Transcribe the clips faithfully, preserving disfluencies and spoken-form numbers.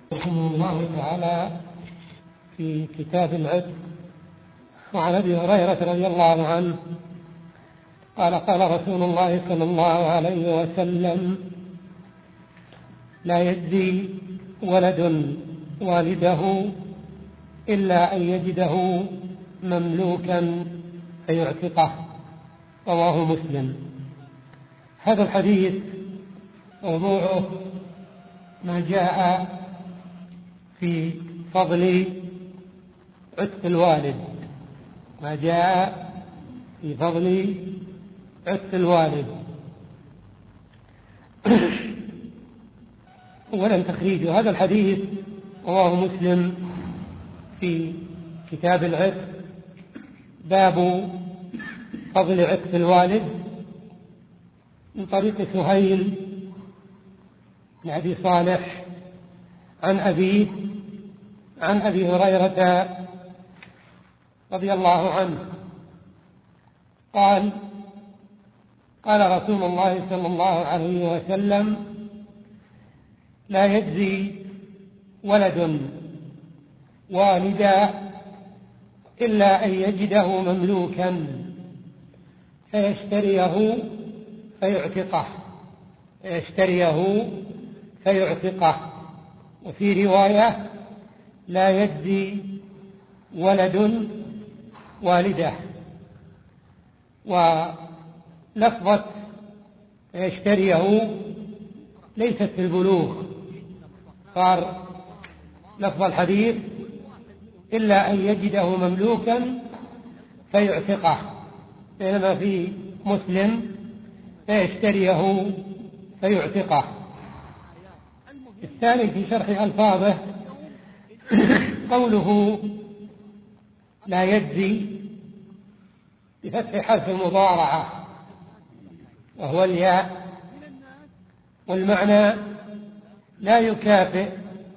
رحمه الله تعالى في كتاب العتق. وعن أبي هريرة رضي الله عنه قال قال رسول الله صلى الله عليه وسلم: لا يجزي ولد والده إلا أن يجده مملوكا فيعتقه. رواه مسلم. هذا الحديث موضوعه ما جاء في فضل عتق الوالد ما جاء في فضل عتق الوالد. أولا تخريج هذا الحديث رواه مسلم في كتاب العتق، باب فضل عتق الوالد، من طريق سهيل بن أبي صالح عن أبيه عن أبي هريرة رضي الله عنه قال قال رسول الله صلى الله عليه وسلم: لا يجزي ولد والدا إلا أن يجده مملوكا فيشتريه فيعتقه فيشتريه فيعتقه وفي رواية: لا يجزي ولد والده. ولفظة فيشتريه ليست في البلوغ، صار لفظ الحديث إلا أن يجده مملوكا فيعتقه، بينما في مسلم فيشتريه فيعتقه. الثاني في شرح ألفاظه قوله لا يجزي بفتح حرف المضارعة وهو الياء، والمعنى لا يكافئ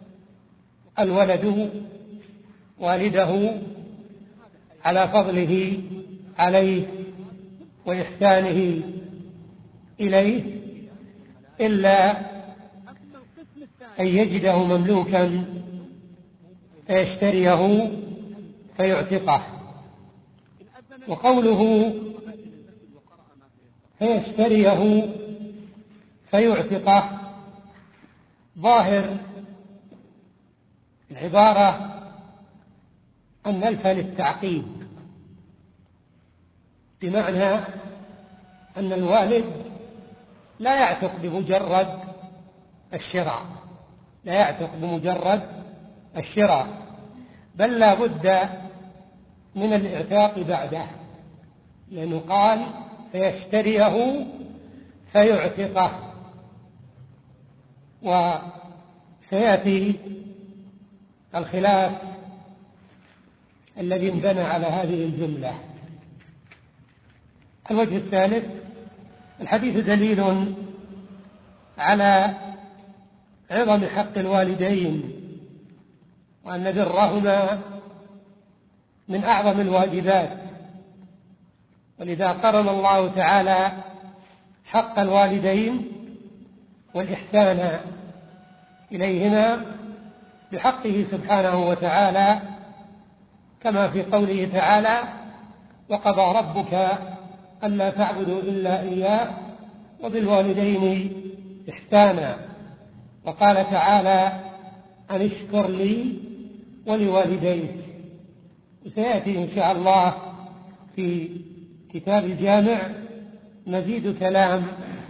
الولد والده على فضله عليه وإحسانه إليه إلا أن يجده مملوكا فيشتريه فيعتقه. وقوله فيشتريه فيعتقه ظاهر العبارة أن ألف للتعقيب، بمعنى أن الوالد لا يعتق بمجرد الشراء لا يعتق بمجرد الشراء بل لا بد من الإعتاق بعده، لأنه قال فيشتريه فيعتقه. وسيأتي الخلاف الذي انبنى على هذه الجملة. الوجه الثالث: الحديث دليل على عظم حق الوالدين، وأن برهما من أعظم الواجبات، ولذا قرن الله تعالى حق الوالدين والإحسان إليهما بحقه سبحانه وتعالى، كما في قوله تعالى: وقضى ربك ألا تعبدوا إلا إياه وبالوالدين إحسانا. وقال تعالى: أن اشكر لي ولوالديك. وسيأتي إن شاء الله في كتاب الجامع مزيد كلام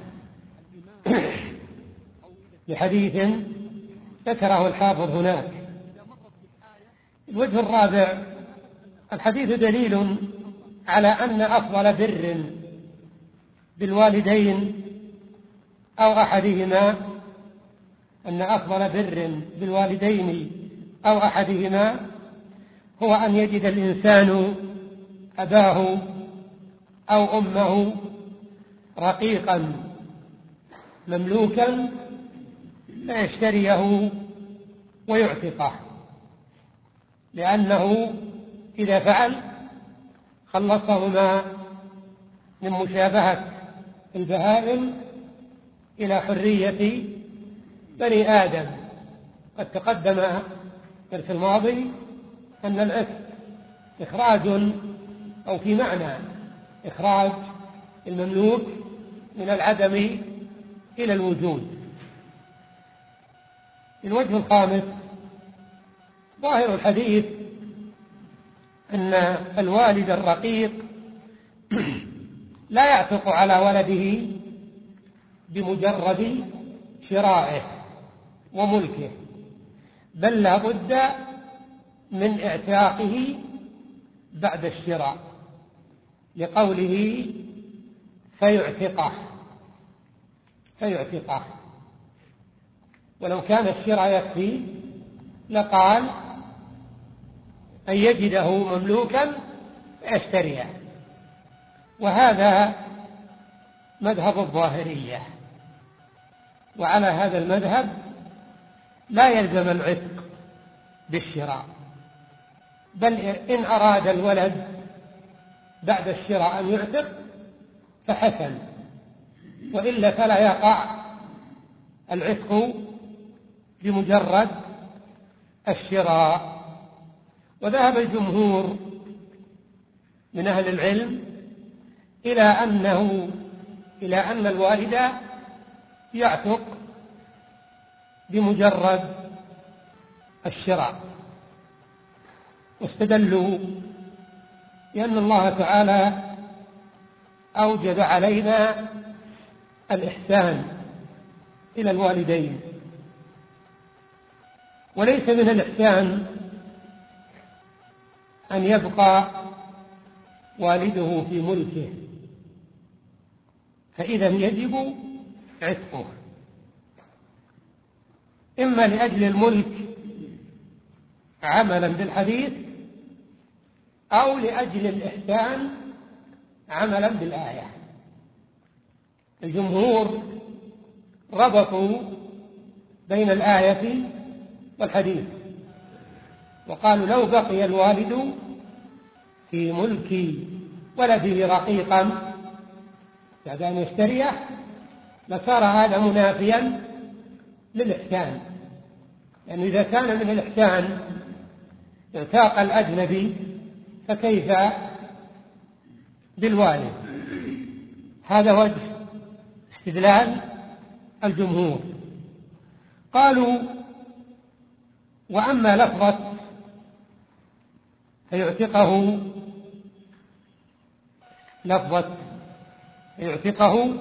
لحديث ذكره الحافظ هناك. الوجه الرابع: الحديث دليل على أن أفضل بر بالوالدين أو أحدهما أن أفضل بر بالوالدين أو أحدهما هو أن يجد الإنسان أباه أو أمه رقيقا مملوكا فيشتريه ويعتقه، لأنه إذا فعل خلصهما من مشابهة البهائم إلى حرية بني آدم، قد تقدم في الدرس الماضي أن العتق إخراج أو في معنى إخراج المملوك من العدم إلى الوجود. الوجه الخامس: ظاهر الحديث أن الوالد الرقيق لا يعتق على ولده بمجرد شرائه وملكه، بل لا بد من اعتاقه بعد الشراء، لقوله فيعتقه فيعتقه ولو كان الشراء يكفي لقال أن يجده مملوكا فيشتريه. وهذا مذهب الظاهرية، وعلى هذا المذهب لا يلزم العتق بالشراء، بل إن أراد الولد بعد الشراء أن يعتق فحسن، وإلا فلا يقع العتق بمجرد الشراء. وذهب الجمهور من أهل العلم إلى أنه إلى أن الوالد يعتق بمجرد الشراء، واستدلوا لأن الله تعالى أوجب علينا الإحسان إلى الوالدين، وليس من الإحسان أن يبقى والده في ملكه، فإذا يجب عتقه، إما لأجل الملك عملا بالحديث، أو لأجل الإحسان عملا بالآية. الجمهور ربطوا بين الآية والحديث، وقالوا لو بقي الوالد في ملك ولده رقيقا بعد أن يشتريه لصار هذا منافيا للإحسان، لأنه إذا كان من الإحسان اعتاق الأجنبي فكيف بالوالد؟ هذا وجه استدلال الجمهور. قالوا: وأما لفظة فيعتقه لفظة فيعتقه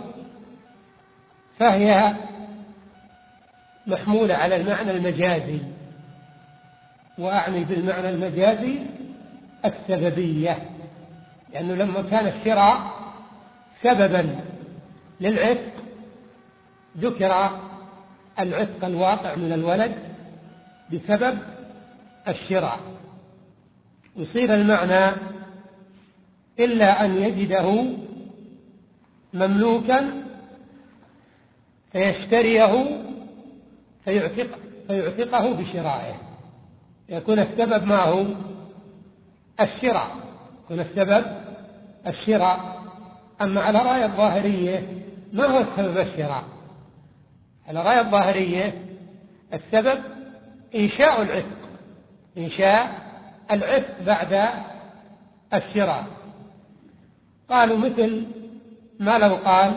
فهي محمولة على المعنى المجازي، وأعني بالمعنى المجازي السببية، لأنه لما كان الشراء سببا للعتق ذكر العتق الواقع من الولد بسبب الشراء، يصير المعنى إلا أن يجده مملوكا فيشتريه فيعتق فيعتقه بشرائه، يكون السبب معه الشراء يكون السبب الشراء. أما على رأي الظاهرية ما هو السبب الشراء؟ على رأي الظاهرية السبب إنشاء العتق إنشاء العتق بعد الشراء. قالوا مثل ما لو قال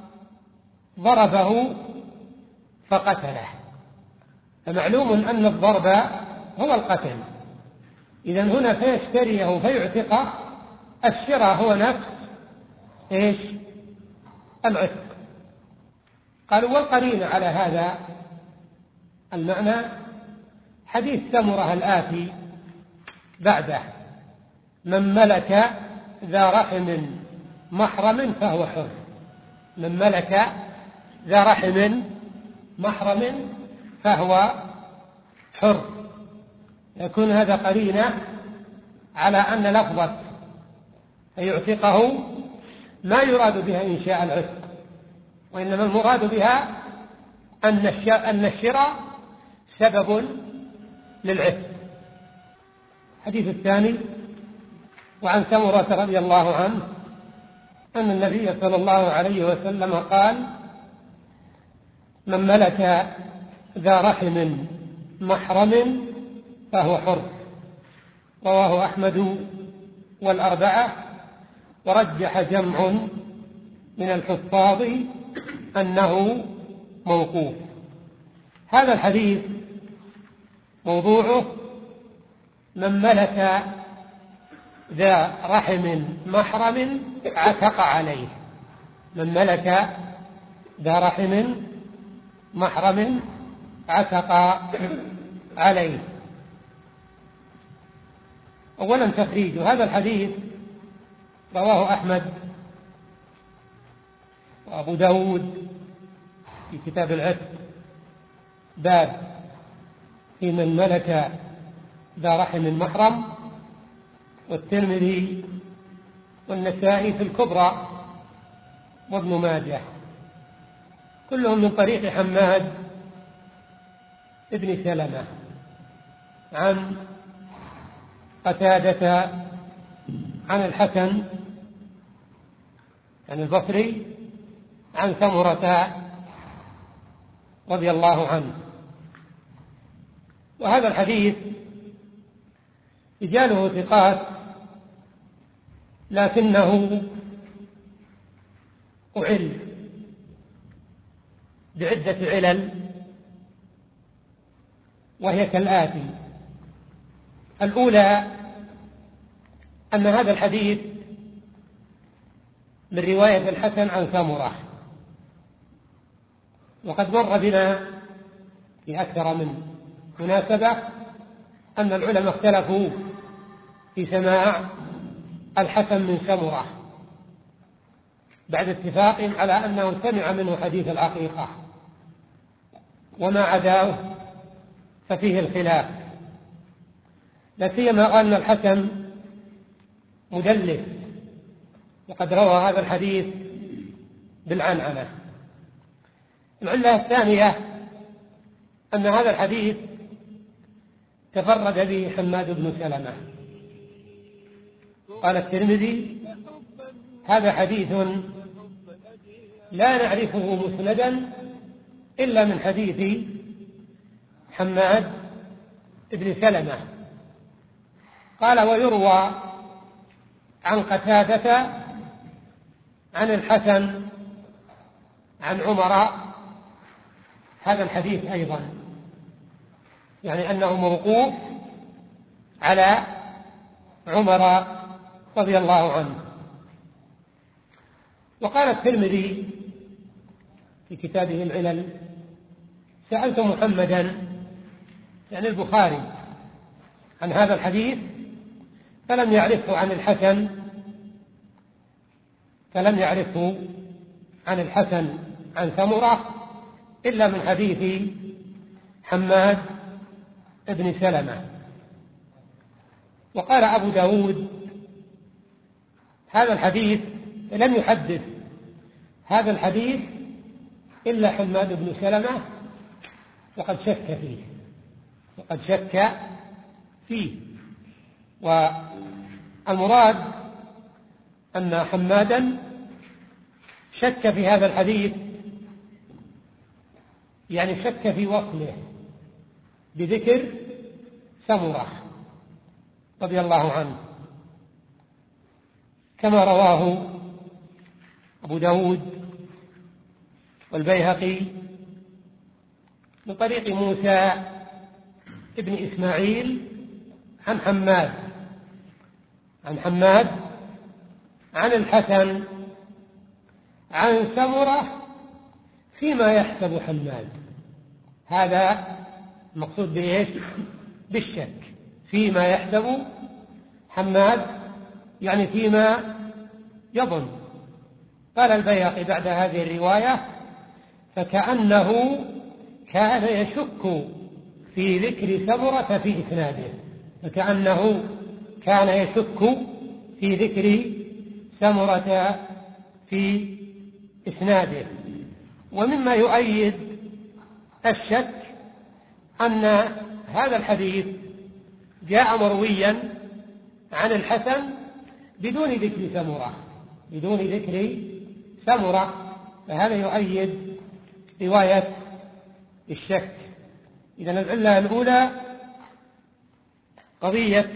ضربه فقتله، فمعلوم أن الضرب هو القتل، إذن هنا فيشتريه فيعتقه، الشراء هو نفس إيش؟ العتق. قالوا: والقرينة على هذا المعنى حديث سمرة الآتي بعده: من ملك ذا رحم محرم فهو حر. من ملك ذا رحم محرم فهو حر. يكون هذا قرينة على أن لفظة فيعتقه ما يراد بها إنشاء العتق، وإنما المراد بها أن الشراء سبب للعتق. الحديث الثاني: وعن سمرة رضي الله عنه أن النبي صلى الله عليه وسلم قال: من ملك ذا رحم محرم فهو حر. رواه أحمد والأربعة، ورجح جمع من الحفاظ أنه موقوف. هذا الحديث موضوعه: من ملك ذا رحم محرم عتق عليه. من ملك ذا رحم محرم عتق عليه. أولا تخريج هذا الحديث: رواه أحمد وأبو داود في كتاب العتق باب في من ملك ذا رحم محرم، والترمذي والنسائي في الكبرى، وابن ماجه، كلهم من طريق حماد ابن سلمة عن قتادة عن الحسن عن البصري عن سمرة رضي الله عنه. وهذا الحديث رجاله ثقات، لكنه أعل بعدة علل، وهي كالآتي: الأولى أن هذا الحديث من رواية الحسن عن سمرة، وقد مر بنا في أكثر من مناسبة أن العلماء اختلفوا في سماع الحسن من سمرة بعد اتفاق على أنه سمع منه حديث العقيقة، وما عداه ففيه الخلاف، لا سيما أن الحسن مدلس، وقد روى هذا الحديث بالعنعنة. العلة الثانية أن هذا الحديث تفرد به حماد بن سلمة. قال الترمذي: هذا حديث لا نعرفه مسندا إلا من حديث حماد بن سلمة. قال: ويروى عن قتادة عن الحسن عن عمر هذا الحديث أيضا، يعني أنه موقوف على عمر رضي الله عنه. وقال الترمذي في كتابه العلل: سألت محمدا يعني البخاري عن هذا الحديث فلم يعرفه عن الحسن فلم يعرفه عن الحسن عن سمرة إلا من حديث حماد بن سلمة. وقال أبو داود: هذا الحديث لم يحدث هذا الحديث إلا حماد بن سلمة، وقد شك فيه وقد شك فيه والمراد أن حمادا شك في هذا الحديث، يعني شك في وصله بذكر سمرة رضي الله عنه، كما رواه أبو داود والبيهقي من طريق موسى ابن إسماعيل عن حماد عن حماد عن الحسن عن سمرة فيما يحسب حماد. هذا المقصود بإيش؟ بالشك، فيما يحسب حماد يعني فيما يظن. قال البيهقي بعد هذه الرواية: فكأنه كان يشك في ذكر سمرة في إسناده فكأنه كان يشك في ذكر سمرة في إسناده. ومما يؤيد الشك أن هذا الحديث جاء مرويا عن الحسن بدون ذكر سمرة بدون ذكر سمرة فهذا يؤيد رواية الشك إذا العلة الأولى قضية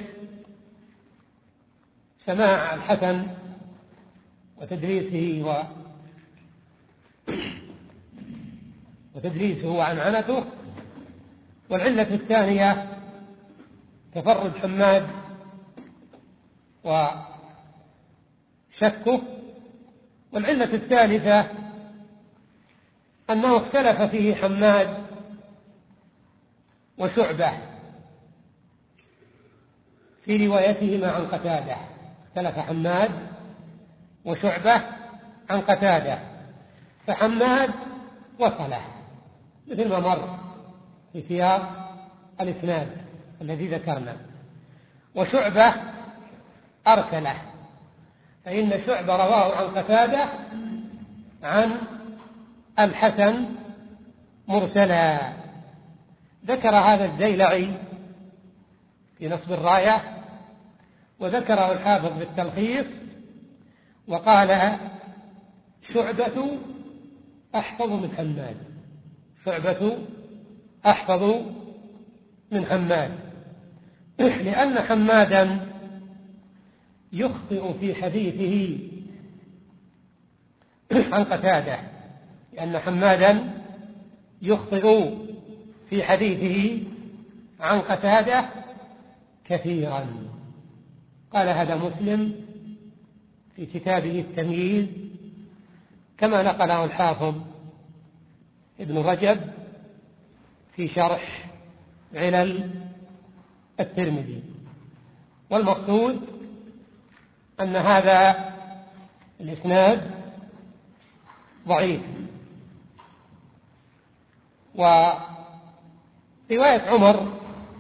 سماع الحسن وتدريسه و وتدريسه وعنعنته. والعلة الثانية تفرد حماد وشكه. والعلة الثالثة أنه اختلف فيه حماد وشعبة في روايتهما عن قتادة. اختلف حماد وشعبة عن قتادة، فحماد وصله مثل ما مر في سياق الإسناد الذي ذكرنا، وشعبة أرسله، فإن شعبة رواه عن قتادة عن الحسن مرسلا. ذكر هذا الزيلعي في نصب الراية، وذكره الحافظ بالتلخيص، وقال شعبة أحفظ من حماد، شعبة أحفظ من حماد، لأن حمادا يخطئ في حديثه عن قتادة، لأن حمادا يخطئ في حديثه عن قتادة كثيرا. قال هذا مسلم في كتابه التمييز، كما نقله الحافظ ابن رجب في شرح علل الترمذي. والمقصود أن هذا الإسناد ضعيف. ورواية عمر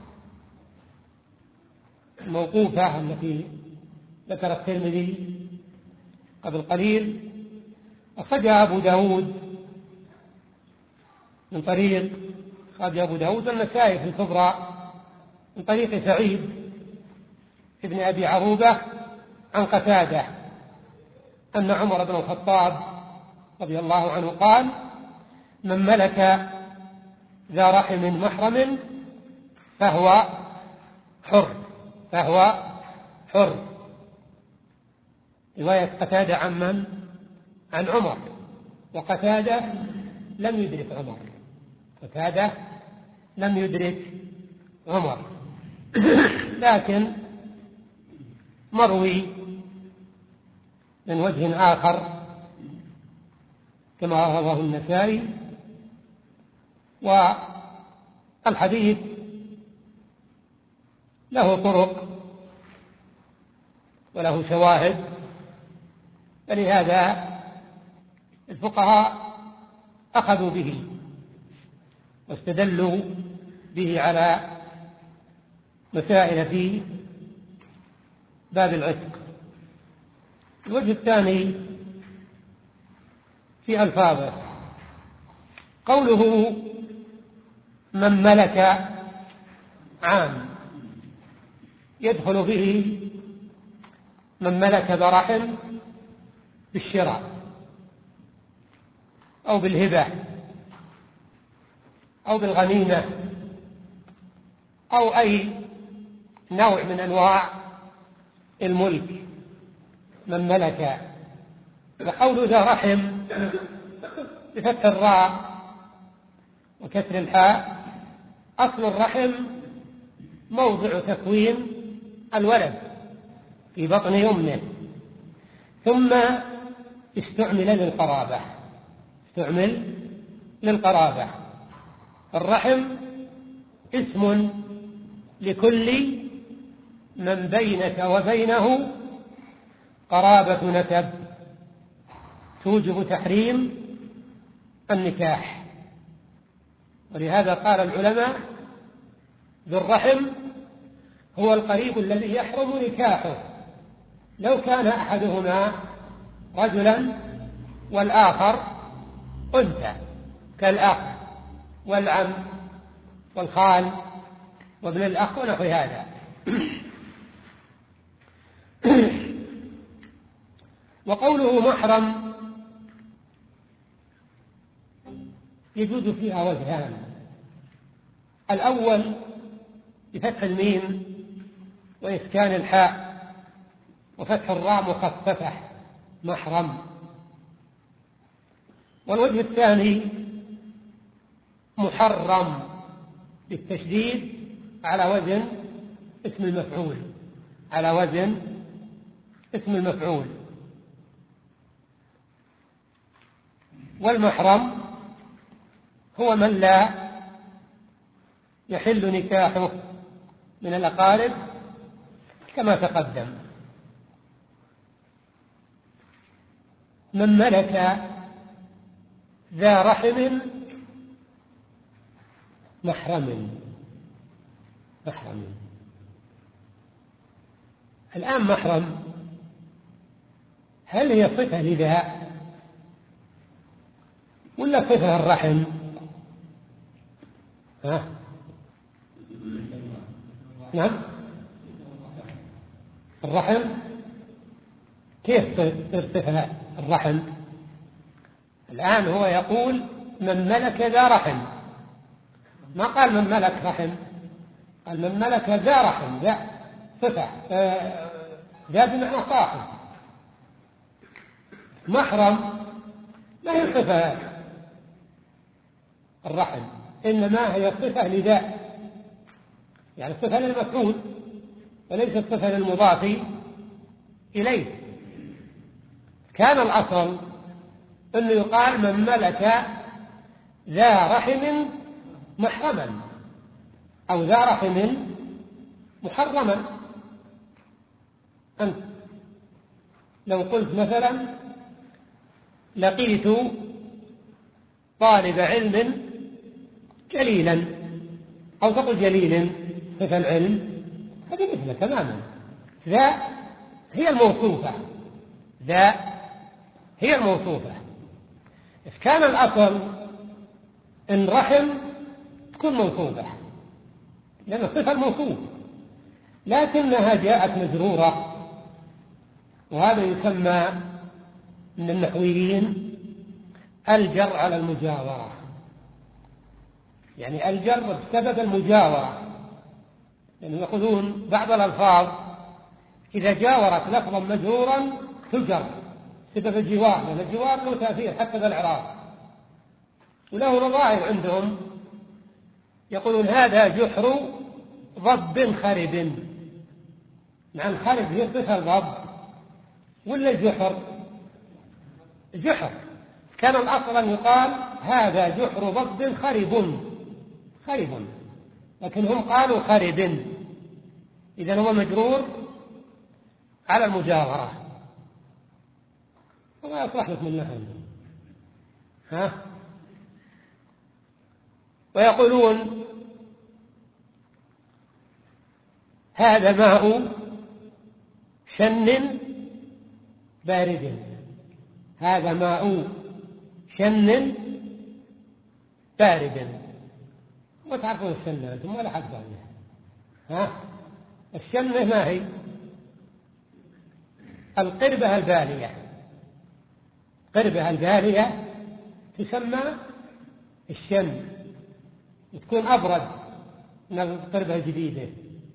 الموقوفة التي ذكر الترمذي قبل قليل أخرجها أبو داود من طريق أخرج أبو داود والنسائي في الكبرى من طريق سعيد ابن أبي عروبة عن قتادة أن عمر بن الخطاب رضي الله عنه قال: من ملك ذا رحم محرم فهو حر فهو حر. رواية قتادة عن من؟ عن عمر، وقتادة لم يدرك عمر، قتادة لم يدرك عمر لكن مروي من وجه آخر كما رواه النسائي. والحديث له طرق وله شواهد، فلهذا الفقهاء أخذوا به واستدلوا به على مسائل في باب العتق. الوجه الثاني في ألفاظه، قوله من ملك عام، يدخل به من ملك ذا رحم بالشراء أو بالهبة أو بالغنيمة أو أي نوع من أنواع الملك. من ملك، وقول ذا رحم بفتح الراء وكسر الحاء، أصل الرحم موضع تكوين الولد في بطن أمه، ثم استعمل للقرابة استعمل للقرابة. الرحم اسم لكل من بينك وبينه قرابة نسب توجب تحريم النكاح. ولهذا قال العلماء: ذو الرحم هو القريب الذي يحرم نكاحه لو كان أحدهما رجلا والآخر أنثى، كالأخ والعم والخال وابن الأخ ونحو هذا. وقوله محرم يجوز فيها وجهان: الأول بفتح الميم وإسكان الحاء وفتح الراء مخففة محرم. والوجه الثاني محرم بالتشديد على وزن اسم المفعول، على وزن اسم المفعول. والمحرم هو من لا يحل نكاحه من الأقارب كما تقدم. من ملك ذا رحم محرم محرم. الآن محرم هل هي صفة لذا ولا صفة الرحم؟ ها؟ نعم، الرحم كيف تصفها الرحم؟ الآن هو يقول من ملك ذا رحم، ما قال من ملك رحم، قال من ملك ذا رحم، ذا صفة، ذا بمعنى صاحب. محرم ما هي صفة الرحم، إنما هي صفة لذا، يعني صفة للمفعول وليست صفة للمضاف إليه. كان الأصل أنه يقال من ملك ذا رحم محرما أو ذا رحم محرما. أنت لو قلت مثلا لقيت طالب علم جليلا، أو تقول جليل صفة العلم، هذه مثله تماما. ذا هي الموصوفة، ذا هي الموصوفة. إذا كان الأصل إن رحم تكون موصوفة لأن الصفة الموصوف، لكنها جاءت مجرورة، وهذا يسمى من النحويين الجر على المجاورة، يعني الجر بسبب المجاورة. يعني يقولون بعض الألفاظ إذا جاورت لفظا مجرورا تجر سبب الجوار، لأن الجوار له تأثير حتى بالإعراب وله نظائر عندهم. يقولون هذا جحر ضب خرب، مع الخرب هي صفة الضب ولا الجحر؟ جحر. كان الأصل أن يقال هذا جحر ضب خرب خرب، لكن هم قالوا خرب، إذن هو مجرور على المجاورة. وما يصلح لكم النحو. ها؟ ويقولون هذا ماء شن بارد، هذا ماء شن بارد. وتعرفون الشنة أنتم ولا حد عنها. ها؟ الشنة ما هي؟ القربة البالية، قربة البالية تسمى الشن، تكون أبرد من القربة الجديدة.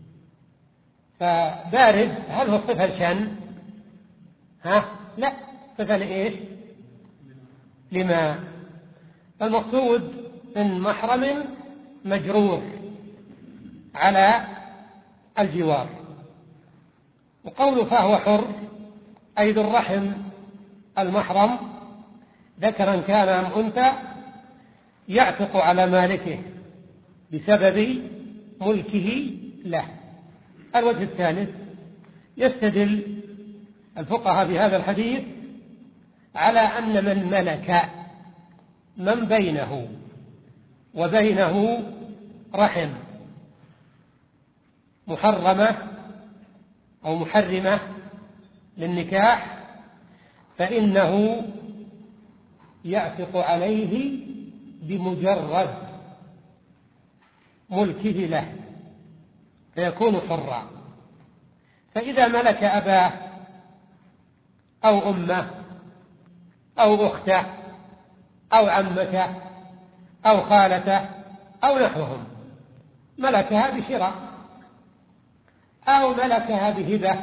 فبارد هل هو صفة الشن؟ ها؟ لا، صفة لإيش؟ لما المقصود من محرم مجرور على الجوار. وقوله فهو حر أي ذو الرحم المحرم ذكرا كان أم أنثى يعتق على مالكه بسبب ملكه له. الوجه الثالث يستدل الفقهاء بهذا الحديث على أن من ملك من بينه وبينه رحم محرمة أو محرمة للنكاح فإنه يعتق عليه بمجرد ملكه له فيكون حرا. فإذا ملك أباه أو أمه أو أخته أو عمته أو خالته أو نحوهم ملكها بشراء أو ملكها بهبة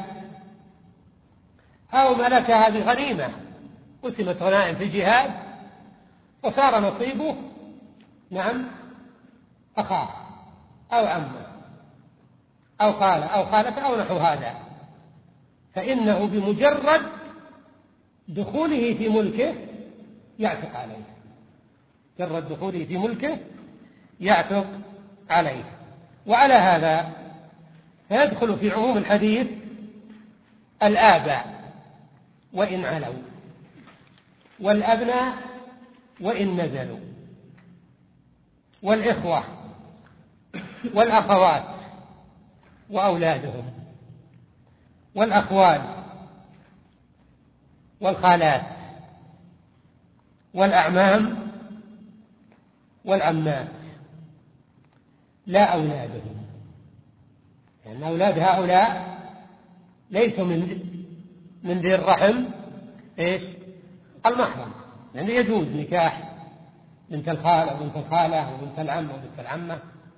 أو ملكها بغنيمة، قسمت غنائم في الجهاد وصار نصيبه نعم أخاه أو عمه أو خاله أو خالته أو نحو هذا، فإنه بمجرد دخوله في ملكه يعتق عليه، مجرد دخوله في ملكه يعتق عليه. وعلى هذا فيدخل في عموم الحديث الآباء وإن علوا، والأبناء وإن نزلوا، والإخوة والأخوات وأولادهم، والأخوال والخالات والأعمام والعمات، لا أولادهم، لأن يعني أولاد هؤلاء ليسوا من من ذي الرحم إيش المحرم، يعني يجوز نكاح بنت الخالة وبنت الخالة وبنت العم وبنت العمة.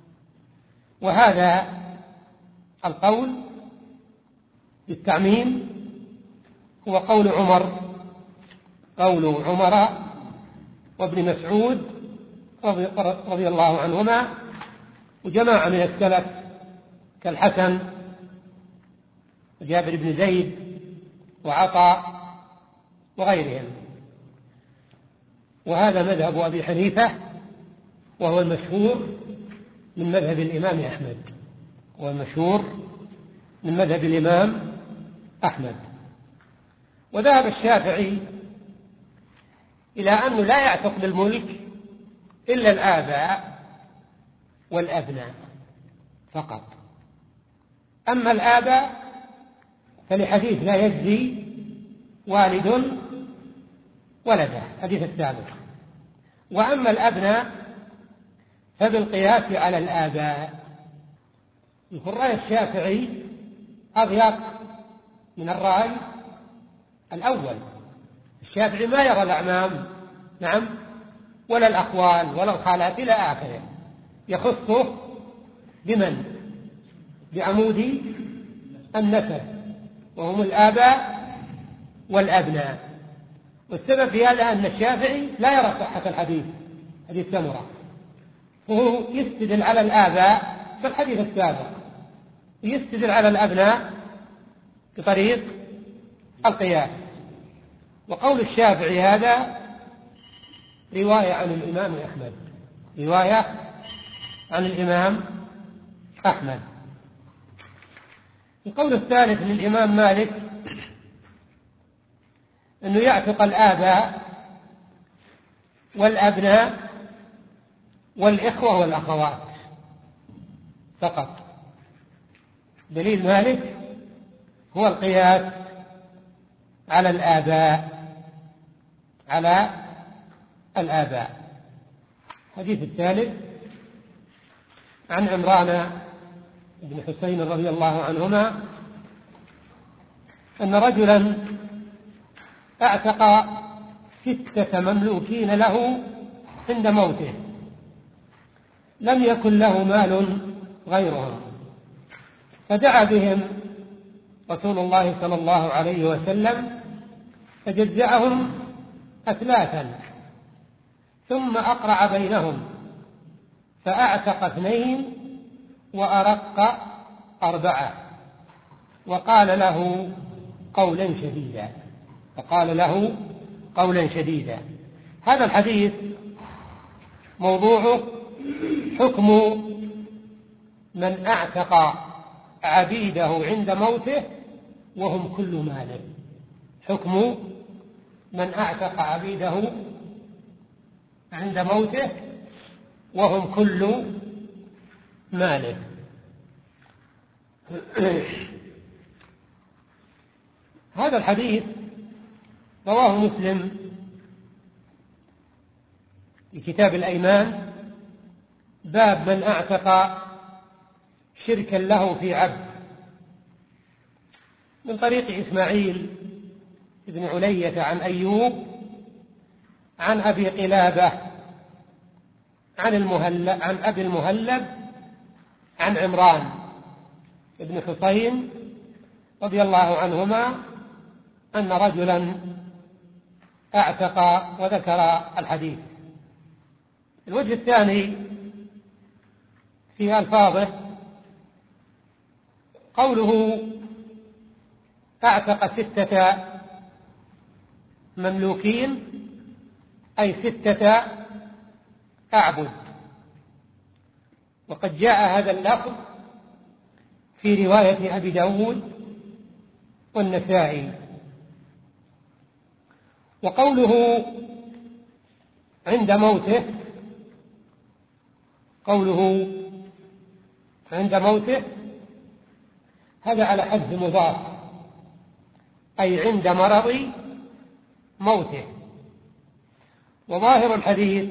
وهذا القول بالتعميم هو قول عمر قول عمر وابن مسعود رضي الله عنهما وجماعة من السلف كالحسن وجابر بن زيد وعطاء وغيرهم. وهذا مذهب أبي حنيفة وهو المشهور من مذهب الإمام أحمد هو المشهور من مذهب الإمام أحمد. وذهب الشافعي إلى أنه لا يعتق بالملك إلا الآباء والأبناء فقط. أما الآباء فلحديث لا يجزي والد ولده، حديث السابق. وأما الأبناء فبالقياس على الآباء. الرأي الشافعي أضيق من الرأي الأول. الشافعي ما يرى الأعمام نعم ولا الأخوال ولا الخالات إلى آخره، يخصه بمن؟ بعمود النسب وهم الآباء والأبناء. والسبب في هذا أن الشافعي لا يرى صحة الحديث حديث سمرة، وهو يستدل على الآباء بالحديث السابق ويستدل على الأبناء بطريق القياس. وقول الشافعي هذا رواية عن الإمام أحمد رواية عن الإمام أحمد. القول الثالث للإمام مالك أنه يعتق الآباء والأبناء والإخوة والأخوات فقط. دليل مالك هو القياس على الآباء على الآباء. الحديث الثالث عن عمران بن حسين رضي الله عنهما أن رجلا اعتق ستة مملوكين له عند موته، لم يكن له مال غيرهم، فدعا بهم رسول الله صلى الله عليه وسلم فجزعهم أثلاثا ثم أقرع بينهم فأعتق اثنين وأرق أربعة وقال له قولا شديدا فقال له قولا شديدا. هذا الحديث موضوعه حكم من اعتق عبيده عند موته وهم كل ماله. حكم من اعتق عبيده عند موته وهم كل ماله. هذا الحديث رواه مسلم في كتاب الأيمان باب من اعتق شركا له في عبد، من طريق إسماعيل بن علية عن أيوب عن أبي قلابة عن المهلب عن أبي المهلب عن عمران بن حسين رضي الله عنهما أن رجلا اعتق وذكر الحديث. الوجه الثاني في ألفاظه قوله اعتق ستة مملوكين أي ستة أعبد، وقد جاء هذا اللفظ في رواية أبي داود والنسائي. وقوله عند موته قوله عند موته هذا على حد مضاف، أي عند مرض موته. وظاهر الحديث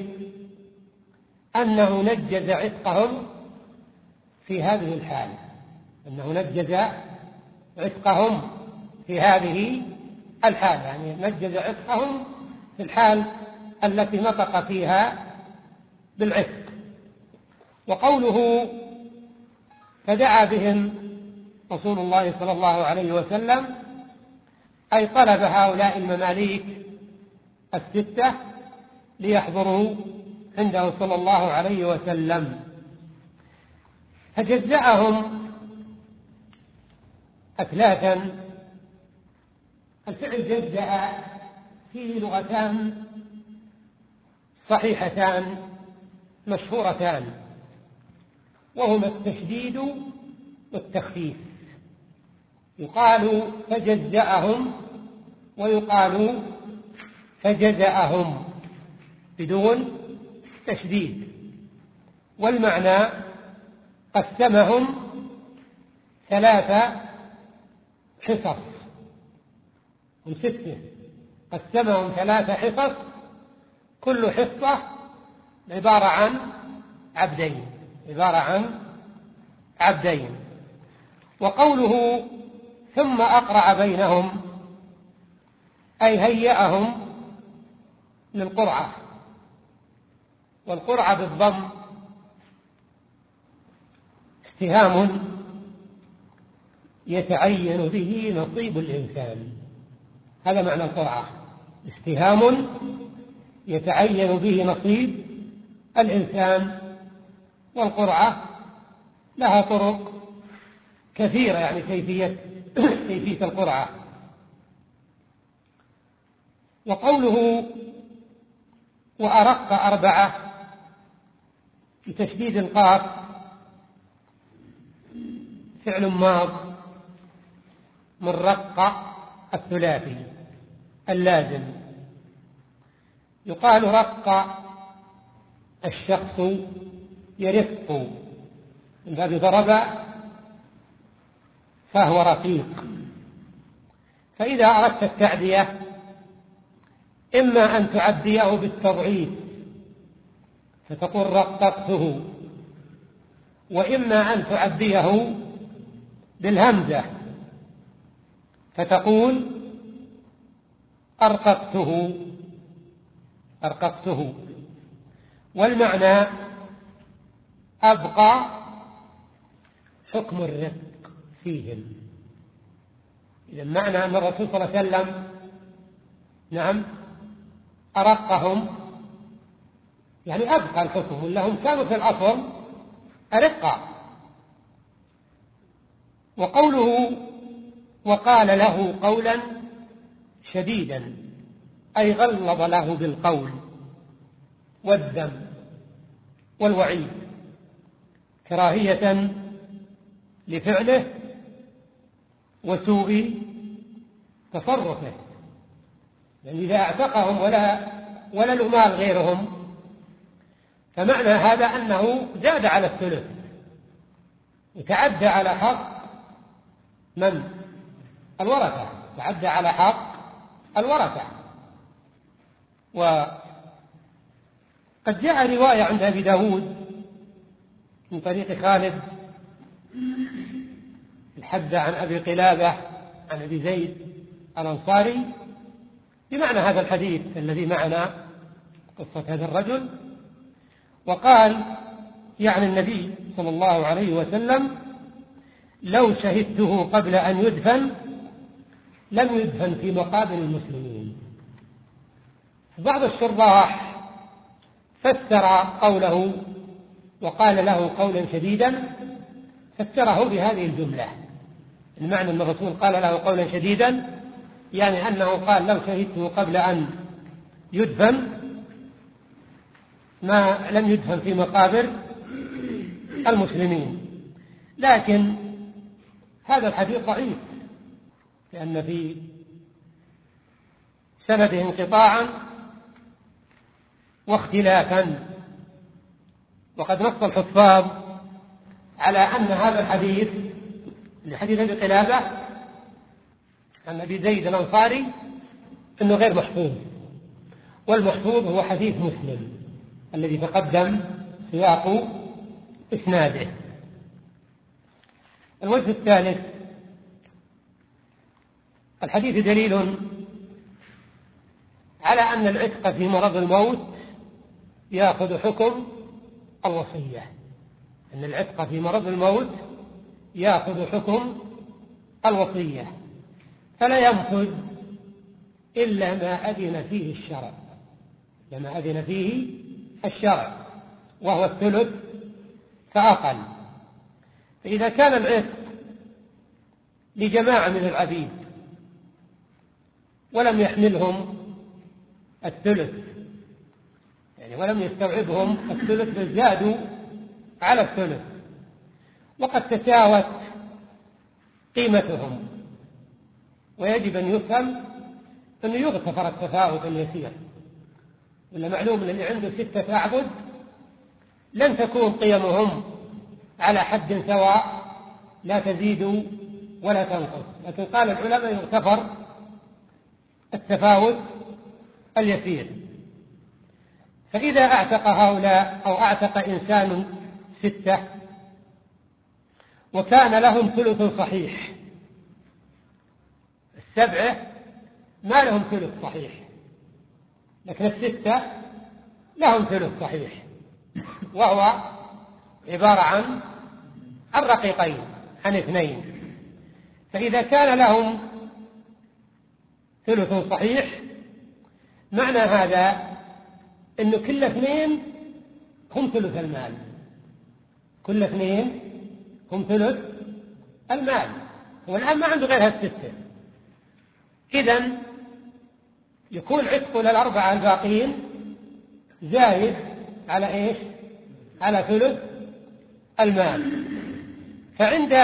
أنه نجز عتقهم في هذه الحال، أنه نجز عتقهم في هذه الحال، يعني نجز عتقهم في الحال التي نطق فيها بالعتق. وقوله فدعا بهم رسول الله صلى الله عليه وسلم أي طلب هؤلاء المماليك الستة ليحضروا عنده صلى الله عليه وسلم، فجزأهم أثلاثا. الفعل جزأ فيه لغتان صحيحتان مشهورتان، وهما التشديد والتخفيف. يقال فجزأهم ويقال فجزأهم بدون تشديد، والمعنى قسمهم ثلاث حصص، هم ستة، قسمهم ثلاث حصص كل حصة عبارة عن عبدين عبارة عن عبدين. وقوله ثم أقرع بينهم أي هيأهم للقرعة، والقرعة بالضم استهام يتعين به نصيب الإنسان، هذا معنى القرعة، استهام يتعين به نصيب الإنسان. والقرعة لها طرق كثيرة، يعني كيفية كيفية القرعة. وقوله وأرق أربعة بتشديد القاف فعل ماض من رق الثلاثي اللازم. يقال رق الشخص يرق من باب ضرب فهو رقيق. فإذا أردت التعدية إما أن تعديه بالتضعيف فتقول رققته، وإما أن تعديه بالهمزة فتقول أرققته أرققته والمعنى أبقى حكم الرق فيهم. إذا معنى أن الرسول صلى الله عليه وسلم نعم أرقهم، يعني أبقى الحكم، لهم كانوا في الأصل أرقا. وقوله وقال له قولا شديدا أي غلظ له بالقول والذم والوعيد كراهية لفعله وسوء تصرفه، لأن إذا اعتقهم ولا ولا المال غيرهم فمعنى هذا أنه زاد على الثلث وتعدى على حق من؟ الورثة، تعدى على حق الورثة. وقد جاء رواية عند أبي داود من طريق خالد الحد عن أبي قلابة عن أبي زيد الأنصاري بمعنى هذا الحديث الذي معنا قصة هذا الرجل. وقال يعني النبي صلى الله عليه وسلم: لو شهدته قبل أن يدفن لم يدفن في مقابر المسلمين. بعض الشراح فسر قوله وقال له قولا شديدا، فسره بهذه الجملة، المعنى أن الرسول قال له قولا شديدا يعني أنه قال: لو شهدته قبل أن يدفن ما لم يدفن في مقابر المسلمين. لكن هذا الحديث ضعيف، لأن في سنده انقطاعا واختلافا، وقد نص الحفاظ على أن هذا الحديث لحديث أبي قلابة عن أبي زيد الأنصاري أنه غير محفوظ، والمحفوظ هو حديث مسلم الذي تقدم سياق إسناده. الوجه الثالث: الحديث دليل على أن العتق في مرض الموت يأخذ حكم الوصية، أن العتق في مرض الموت يأخذ حكم الوصية، فلا ينفذ إلا ما أذن فيه الشرع، لما أذن فيه الشرع وهو الثلث فأقل. فإذا كان العتق لجماعة من العبيد ولم يحملهم الثلث، يعني ولم يستوعبهم الثلث بل زادوا على الثلث، وقد تساوت قيمتهم، ويجب أن يفهم أنه يغتفر التفاوت اليسير، ولا معلوم أن اللي عنده ستة أعبد لن تكون قيمهم على حد سواء، لا تزيد ولا تنقص، لكن قال العلماء يغتفر التفاوت اليسير. فإذا أعتق هؤلاء أو أعتق إنسان ستة وكان لهم ثلث صحيح، السبعة ما لهم ثلث صحيح، لكن الستة لهم ثلث صحيح، وهو عبارة عن الرقيقين عن اثنين. فإذا كان لهم ثلث صحيح معنى هذا أن كل اثنين هم ثلث المال، كل اثنين هم ثلث المال، والآن ما عنده غير هالستة. إذن يكون عتق للأربعة الباقين زايد على إيش؟ على ثلث المال. فعند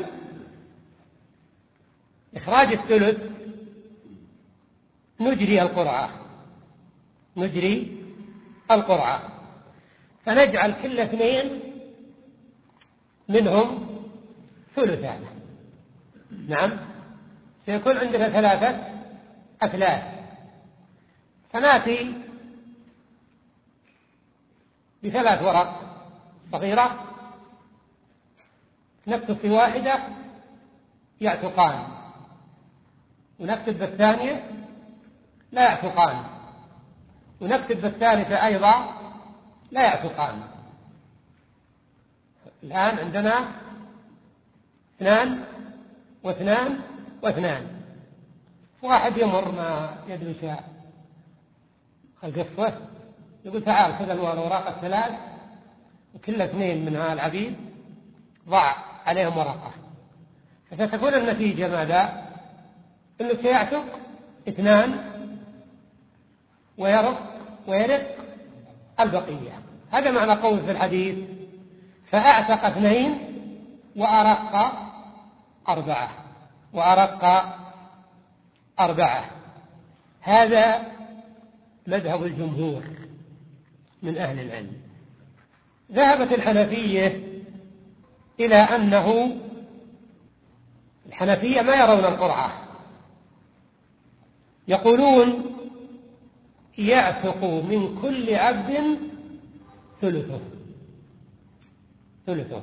إخراج الثلث نجري القرعة، نجري القرعة فنجعل كل اثنين منهم ثلثان. نعم، سيكون عندنا ثلاثة أثلاث، فنأتي بثلاث ورق صغيرة نكتب في واحدة يعتقان، ونكتب بالثانية لا يعتقان، ونكتب بالثالثة أيضا لا يعتقان. الآن عندنا اثنان واثنان واثنان. واحد يمر ما يدري شيء القصة يقول: تعال خذ الأوراق الثلاث وكل اثنين من هالعبيد ضع عليهم ورقة، فستكون النتيجة ماذا؟ إنه سيعتق اثنان ويرق ويرق البقية. هذا معنى قول في الحديث: فأعتق اثنين وأرق أربعة، وأرق أربعة. هذا مذهب الجمهور من أهل العلم. ذهبت الحنفية إلى أنه الحنفية ما يرون القرعة، يقولون يعتق من كل عبد ثلثه ثلثه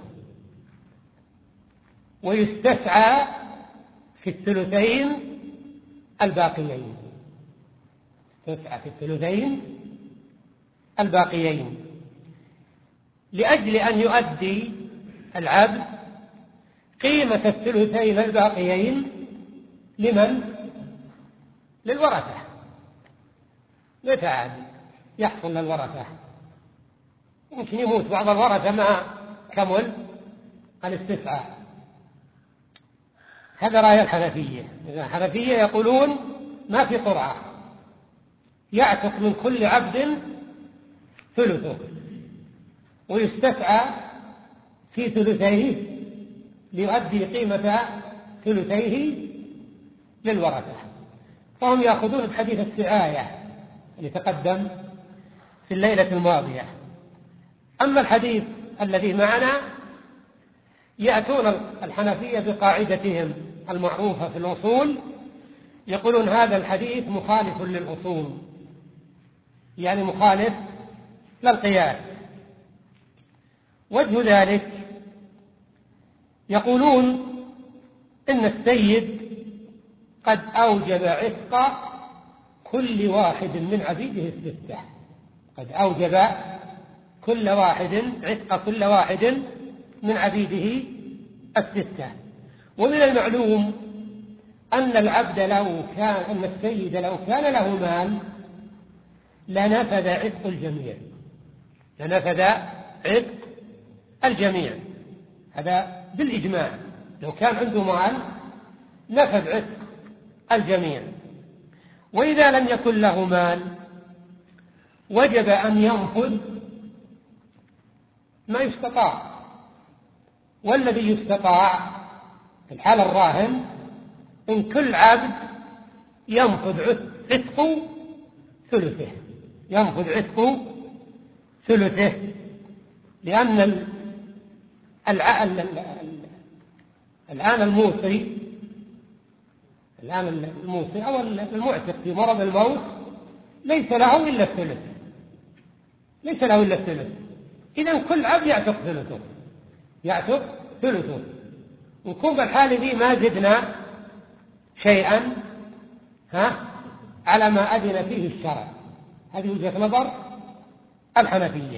ويستسعى في الثلثين الباقيين، يستسعى في الثلثين الباقيين لأجل أن يؤدي العبد قيمة الثلثين الباقيين لمن؟ للورثة. متى عاد يحصل للورثة؟ يمكن يموت بعض الورثة ما كمل الاستسعاء. هذا رأي الحنفية. الحنفية يقولون ما في قرعة، يعتق من كل عبد ثلثه ويستسعى في ثلثيه ليؤدي قيمة ثلثيه للورثة. فهم يأخذون بحديث السعاية اللي تقدم في الليلة الماضية. أما الحديث الذي معنا يأتون الحنفية بقاعدتهم المعروفة في الأصول، يقولون هذا الحديث مخالف للأصول، يعني مخالف للقياس. وجه ذلك يقولون إن السيد قد أوجب عتق كل واحد من عبيده الستة، قد أوجب كل واحد عتق كل واحد من عبيده الستة. ومن المعلوم أن العبد لو كان أن السيد لو كان له مال لنفذ عتق الجميع، لنفذ عتق الجميع، هذا بالإجماع. لو كان عنده مال نفذ عتق الجميع. وإذا لم يكن له مال وجب أن ينفذ ما يستطاع، والذي يستطاع في الحالة الراهن إن كل عبد ينفذ عتق ثلثه، ينفذ عتق ثلثه، لأن ال... الع... ال... ال... الآن الموصي الآن الموصي أو المعتق في مرض الموت ليس له إلا الثلث، ليس له إلا الثلث. إذن كل عبد يعتق ثلثه، يعتق ثلثه. ونكون بالحالة دي ما زدنا شيئا ها على ما أذن فيه الشرع. هذه وجهة نظر الحنفية.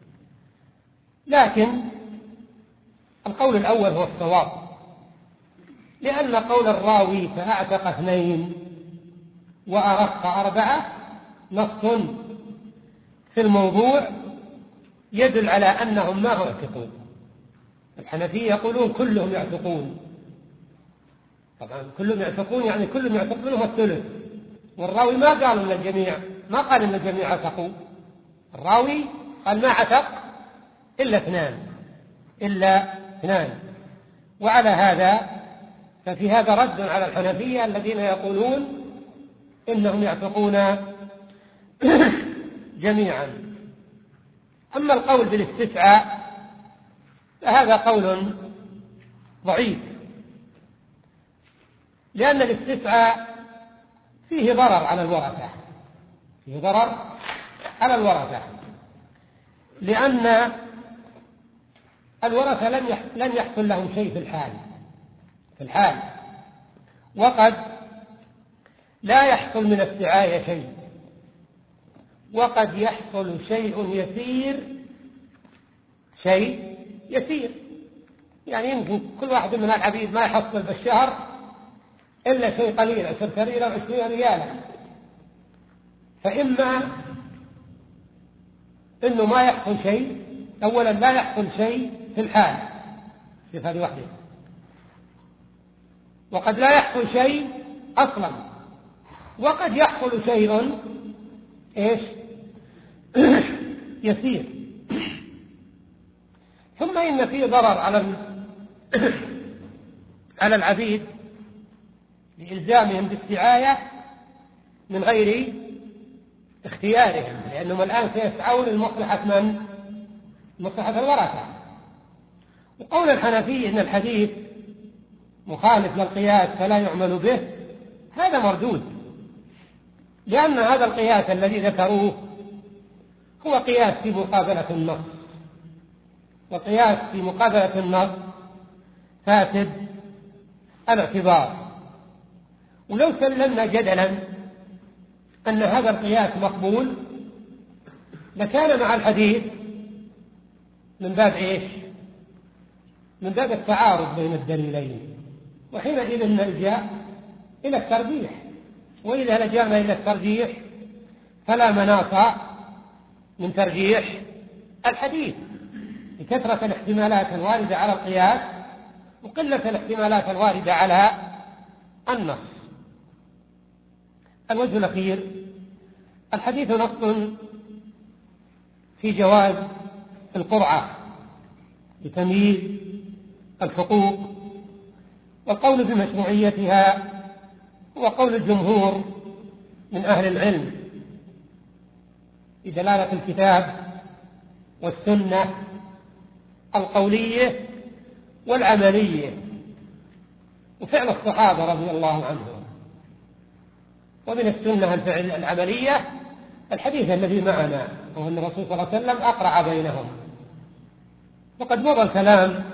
لكن القول الأول هو الصواب، لأن قول الراوي فأعتق اثنين وأرق أربعة نص في الموضوع يدل على أنهم ما يعتقون. الحنفية يقولون كلهم يعتقون، طبعا كلهم يعتقون يعني كلهم يعتق منهم الثلث، والراوي ما قال ان الجميع، ما قال ان الجميع عتقوا، الراوي قال ما عتق الا اثنان، الا اثنان. وعلى هذا ففي هذا رد على الحنفية الذين يقولون انهم يعتقون جميعا. اما القول بالاستسعاء فهذا قول ضعيف، لأن الاستسعاء فيه ضرر على الورثة، فيه ضرر على الورثة، لأن الورثة لن يحصل لهم شيء في الحال في الحال وقد لا يحصل من السعاية شيء، وقد يحصل شيء يسير شيء يسير يعني يمكن كل واحد من العبيد ما يحصل بالشهر إلا شيء قليل، عشرة ريال أو عشرين ريالا، فإما إنه ما يحصل شيء، أولا لا يحصل شيء في الحال في هذه وحده، وقد لا يحصل شيء أصلا، وقد يحصل شيء إيش يسير. ثم إن فيه ضرر على على العبيد لإلزامهم بالسعاية من غير اختيارهم، لأنهم الآن سيسعون لمصلحة من؟ مصلحة الورثة. وقول الحنفي إن الحديث مخالف للقياس فلا يعمل به، هذا مردود، لأن هذا القياس الذي ذكروه هو قياس في مقابلة النص، وقياس في مقابلة النص فاسد الاعتبار. ولو سلمنا جدلا أن هذا القياس مقبول لكان مع الحديث من باب إيش؟ من باب التعارض بين الدليلين، وحينئذ نلجأ إلى الترجيح. وإذا لجأنا إلى الترجيح فلا مناص من ترجيح الحديث لكثرة الاحتمالات الواردة على القياس وقلة الاحتمالات الواردة على النص. الوجه الأخير: الحديث نص في جواز القرعة لتمييز الحقوق، والقول بمشروعيتها هو قول الجمهور من أهل العلم بدلالة الكتاب والسنة القولية والعملية وفعل الصحابة رضي الله عنهم. ومن السنة الفعل العملية الحديث الذي معنا، وهو أن الرسول صلى الله عليه وسلم أقرع بينهم. وقد مضى الكلام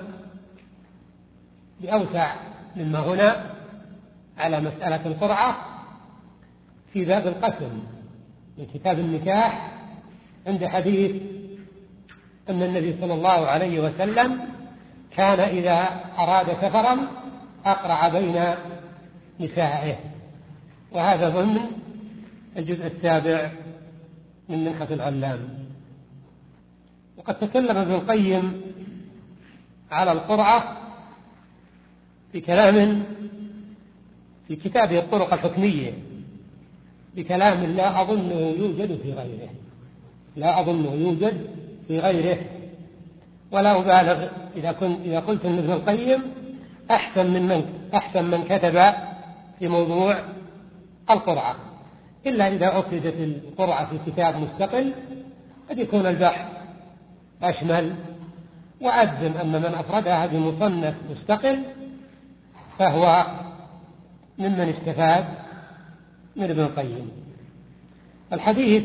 بأوسع مما هنا على مسألة القرعة في باب القسم من كتاب النكاح عند حديث أن النبي صلى الله عليه وسلم كان إذا أراد سفرا أقرع بين نسائه، وهذا ضمن الجزء السابع من منحة العلام. وقد تكلم ابن القيم على القرعة في كلام في كتابه الطرق الحكمية بكلام لا أظنه يوجد في غيره لا أظنه يوجد في غيره ولا أبالغ إذا كنت إذا قلت أن ابن القيم أحسن من من أحسن من كتب في موضوع القرعة، إلا إذا أفردت القرعة في كتاب مستقل قد يكون البحث أشمل. وأجزم أن من أفردها بمصنف مستقل فهو ممن استفاد من ابن القيم. الحديث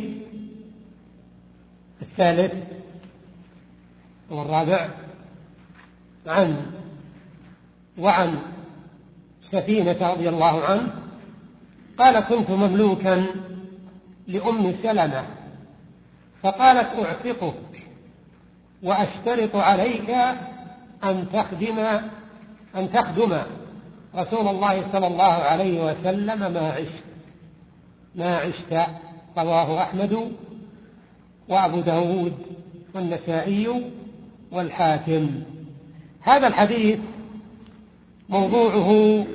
الثالث والرابع عن وعن سفينة رضي الله عنه قال: كنت مملوكا لأم سلمة فقالت: أعتقك وأشترط عليك أن تخدم أن تخدم رسول الله صلى الله عليه وسلم ما عشت ما عشت رواه أحمد وأبو داود والنسائي والحاكم. هذا الحديث موضوعه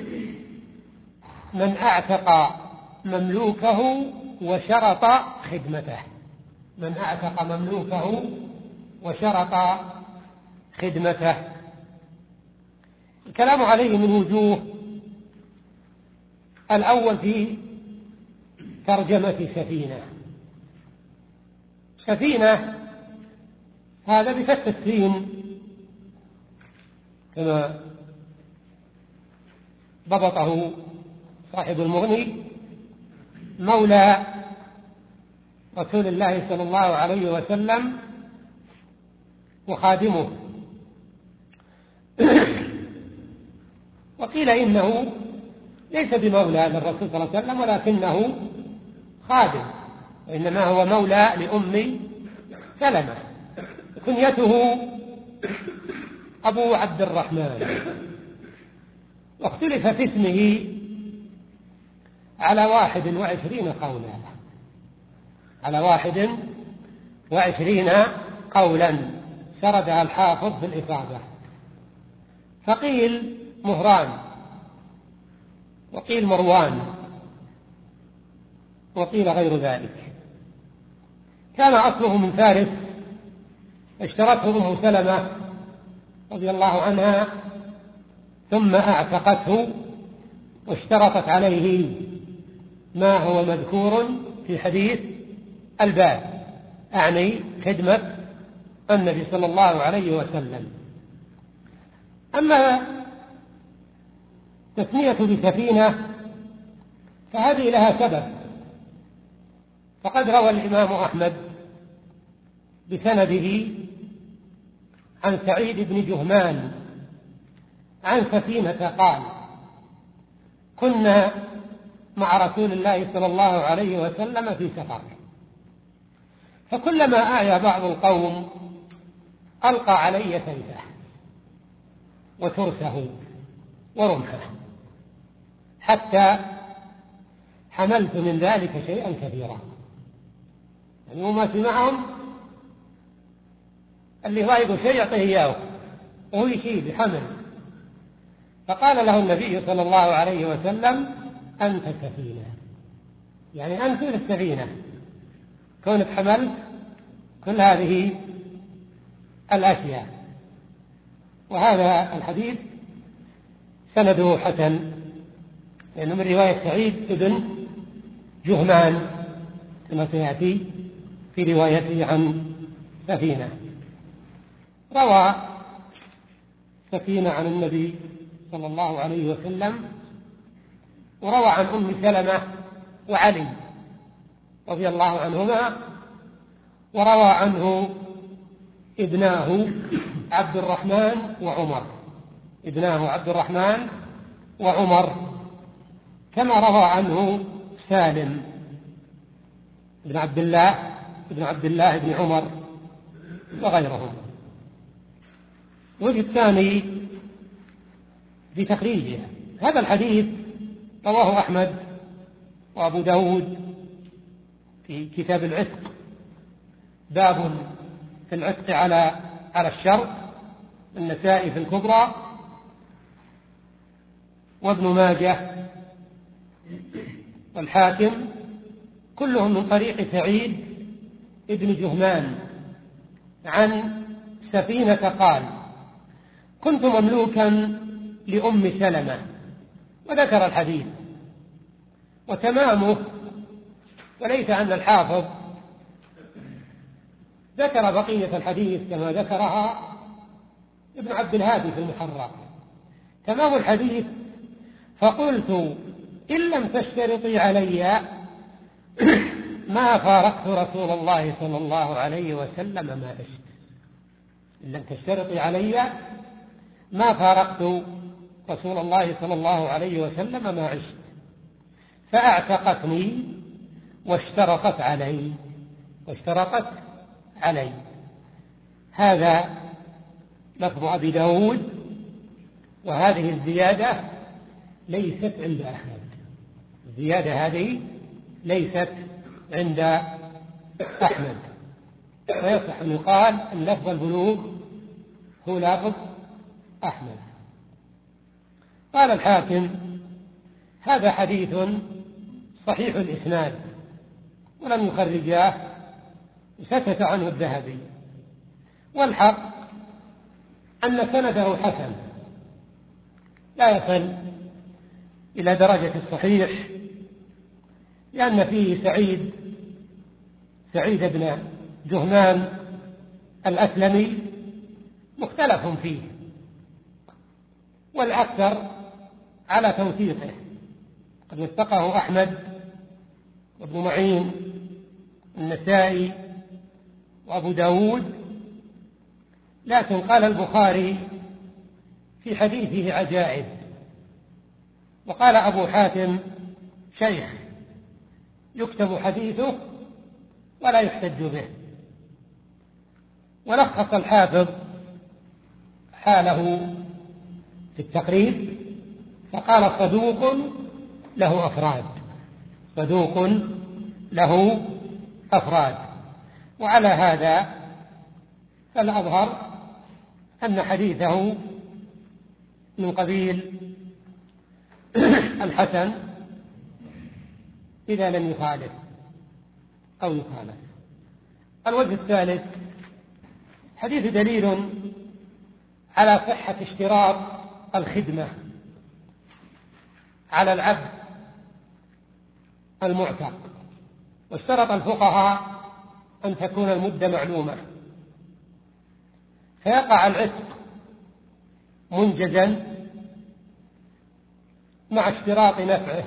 من أعتق مملوكه وشرط خدمته من أعتق مملوكه وشرط خدمته. الكلام عليه من وجوه: الأول في ترجمة سفينة. سفينة هذا بفتح السين كما ضبطه صاحب المغني، مولى رسول الله صلى الله عليه وسلم وخادمه. وقيل إنه ليس بمولى للرسول صلى الله عليه وسلم ولكنه خادم، وإنما هو مولى لأم سلمة. كنيته أبو عبد الرحمن، واختلف في اسمه على واحد وعشرين قولا على واحد وعشرين قولا سردها الحافظ في الإفاضة. فقيل مهران، وقيل مروان، وقيل غير ذلك. كان أصله من فارس، اشترته أم سلمة رضي الله عنها ثم أعتقته واشترطت عليه ما هو مذكور في حديث الباب، أعني خدمة النبي صلى الله عليه وسلم. أما تسمية بسفينة فهذه لها سبب، فقد روى الإمام أحمد بسنده عن سعيد بن جهمان عن سفينة قال: كنا مع رسول الله صلى الله عليه وسلم في سفر، فكلما أعيا بعض القوم ألقى علي سيفه، وترسه ورمحه، حتى حملت من ذلك شيئا كثيرا. يعني هو ما معهم اللي هو يقول شيء يعطيه إياه وهو يشيل بحمل. فقال له النبي صلى الله عليه وسلم: أنت سفينة، يعني أنت السفينة، كونك حملت كل هذه الأشياء. وهذا الحديث سنده حسن، لأنه من رواية سعيد بن جهمان كما سيأتي في روايته عن سفينة. روى سفينة عن النبي صلى الله عليه وسلم، وروى عن أم سلمة وعلي رضي الله عنهما، وروى عنه ابناه عبد الرحمن وعمر ابناه عبد الرحمن وعمر كما روى عنه سالم بن عبد الله بن عبد الله بن عمر وغيرهم. الوجه الثاني في تخريجه: هذا الحديث رواه أحمد وأبو داود في كتاب العتق، باب في العتق على على الشرط، النسائي في الكبرى، وابن ماجه والحاكم، كلهم من طريق سعيد ابن جهمان عن سفينة قال: كنت مملوكا لأم سلمة، وذكر الحديث وتمامه. وليس أن الحافظ ذكر بقية الحديث كما ذكرها ابن عبد الهادي في المحرر. تمام الحديث: فقلت إن لم تشترطي علي ما فارقت رسول الله صلى الله عليه وسلم ما عشت. إن لم تشترطي علي ما فارقت رسول الله صلى الله عليه وسلم ما عشت، فأعتقتني واشترطت علي واشترطت علي. هذا لفظ أبي داود، وهذه الزيادة ليست عند أحمد. الزيادة هذه ليست عند أحمد، فيصح أن يقال أن لفظ البلوغ هو لفظ أحمد. قال الحاكم: هذا حديث صحيح الإسناد ولم يخرجاه، سكت عنه الذهبي. والحق أن سنده حسن، لا يصل إلى درجة الصحيح، لأن فيه سعيد سعيد بن جهمان الأسلمي مختلف فيه، والأكثر على توثيقه. قد وثقه أحمد وابن معين النسائي وأبو داود، لكن قال البخاري في حديثه عجائب، وقال أبو حاتم شيخ يكتب حديثه ولا يحتج به. ولخص الحافظ حاله في التقريب فقال: صدوق له أفراد صدوق له أفراد. وعلى هذا فالأظهر أن حديثه من قبيل الحسن إذا لم يخالف أو يخالف. الوجه الثالث: حديث دليل على صحة اشتراط الخدمة على العبد المعتق. واشترط الفقهاء أن تكون المدة معلومة، فيقع العتق منجزا مع اشتراط نفعه،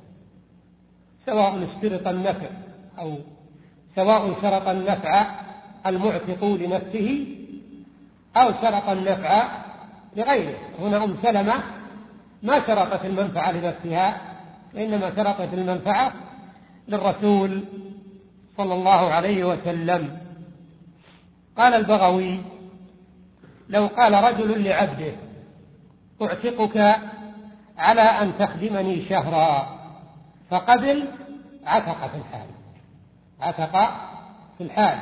سواء اشترط النفع أو سواء شرط النفع المعتق لنفسه أو شرط النفع لغيره. هنا أم سلمة ما شرطت المنفعة لنفسها، وإنما شرطت المنفعة للرسول صلى الله عليه وسلم. قال البغوي: لو قال رجل لعبده: أعتقك على أن تخدمني شهرا، فقبل، عتق في الحال، عتق في الحال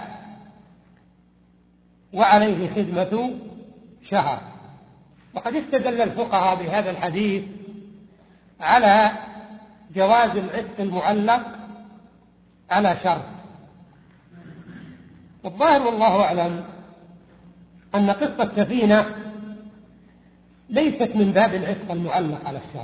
وعليه خدمة شهر. وقد استدل الفقهاء بهذا الحديث على جواز العتق المعلق على شرط. والظاهر والله أعلم أن قصة سفينة ليست من باب العتق المعلق على الشرط،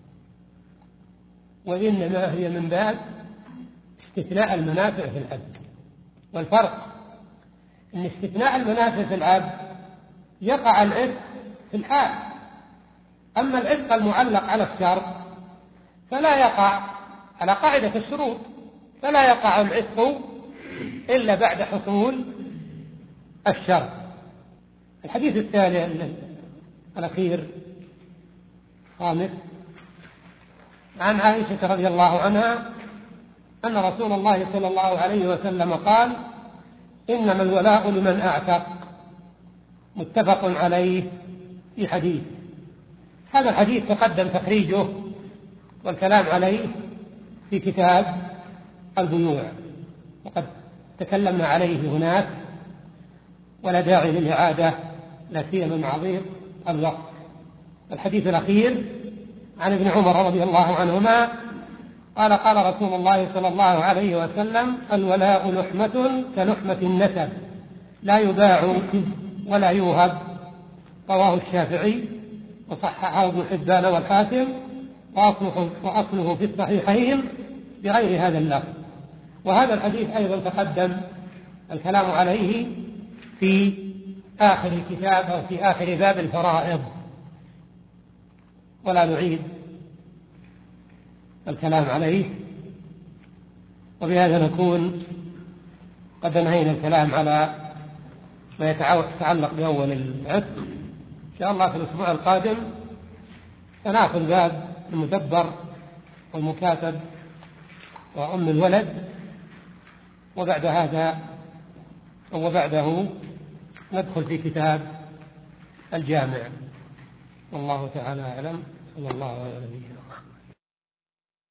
وإنما هي من باب استثناء المنافع في العبد. والفرق أن استثناء المنافع في العبد يقع العتق في الحال، أما العتق المعلق على الشرط فلا يقع على قاعدة الشروط، فلا يقع العتق إلا بعد حصول الشرط. الحديث الثاني الأخير خامس عن عائشة رضي الله عنها أن رسول الله صلى الله عليه وسلم قال: إنما الولاء لمن أعتق، متفق عليه في حديث. هذا الحديث تقدم تخريجه والكلام عليه في كتاب البيوع، وقد تكلمنا عليه هناك ولا داعي للإعادة لا سيما مع ضيق الوقت. الحديث الأخير عن ابن عمر رضي الله عنهما قال: قال رسول الله صلى الله عليه وسلم: الولاء لحمة كلحمة النسب، لا يباع ولا يوهب. رواه الشافعي وصححه ابن حبان والحاكم، وأصله, وأصله في الصحيحين بغير هذا اللفظ. وهذا الحديث أيضا تقدم الكلام عليه في آخر الكتاب أو في آخر باب الفرائض، ولا نعيد الكلام عليه. وبهذا نكون قد انهينا الكلام على ما يتعلق بأول العتق. إن شاء الله في الأسبوع القادم سنأخذ باب المدبر والمكاتب وأم الولد، وبعد هذا وبعده ندخل في كتاب الجامع. والله تعالى أعلم. صلى الله عليه وسلم.